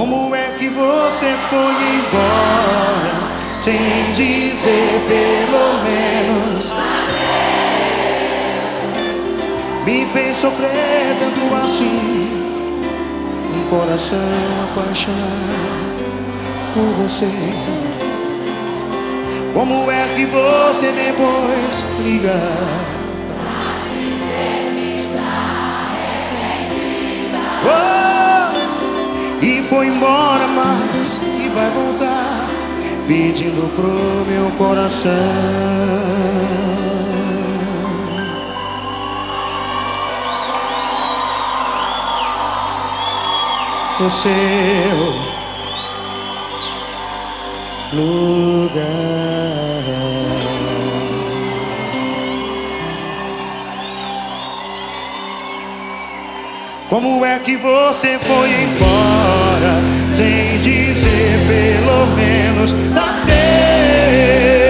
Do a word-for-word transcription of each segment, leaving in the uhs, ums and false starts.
Como é que você foi embora sem dizer pelo menos me fez sofrer tanto assim? Um coração apaixonado por você. Como é que você depois liga pra dizer que está arrependida? Oh, e foi embora, mas e vai voltar pedindo pro meu coração. O seu lugar. Como é que você foi embora sem dizer pelo menos adeus?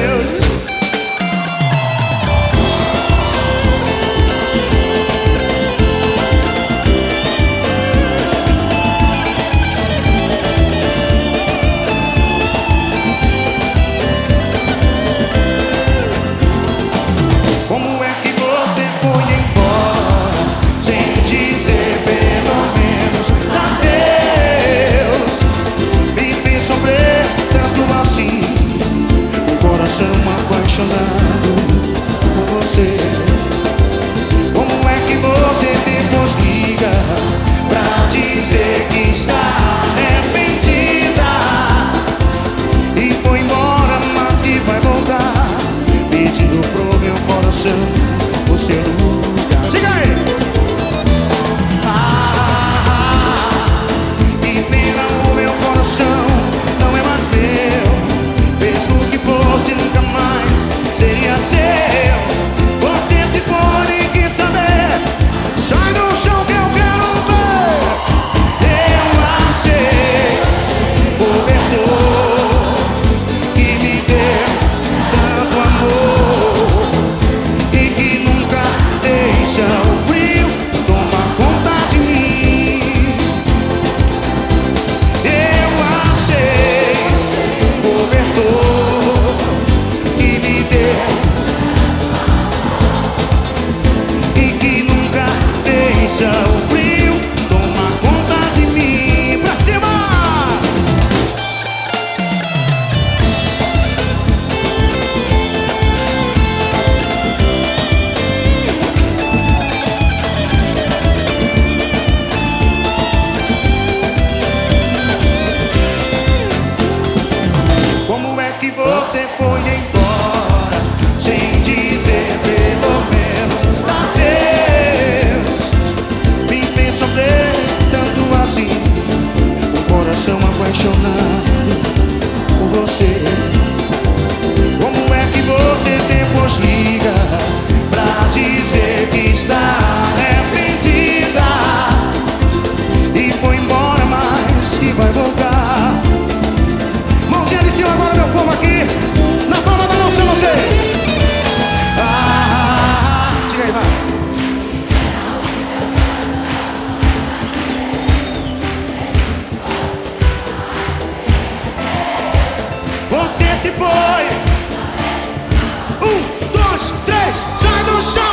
Como é que você foi embora sem dizer pelo menos adeus? Me fez sofrer tanto assim, um coração apaixonado por você. Como é que você depois liga pra dizer que está arrependida? E foi embora, mas que vai voltar pedindo pro meu coração o seu lugar. Diga aí! Ah, que pena, o meu coração não é mais meu. Mesmo que fosse, nunca mais seria seu. Você se for e quis saber, sai do chão que eu quero ver. Eu achei cobertor que me deu tanto amor e que nunca deixa o frio tomar conta de mim. Eu achei cobertor que me deu e que nunca deixa o frio tomar conta de mim. Pra cima! Como é que você foi embora sem dizer pelo menos adeus? Me fez sofrer tanto assim, um coração apaixonado por você. Como é que você depois liga pra dizer que está arrependida? E foi embora, mas que vai voltar. Mãozinha de cima agora, meu povo aqui. Na palma da mão são vocês. Ah, diga aí, vai. Você se foi. Um, dois, três, sai do chão.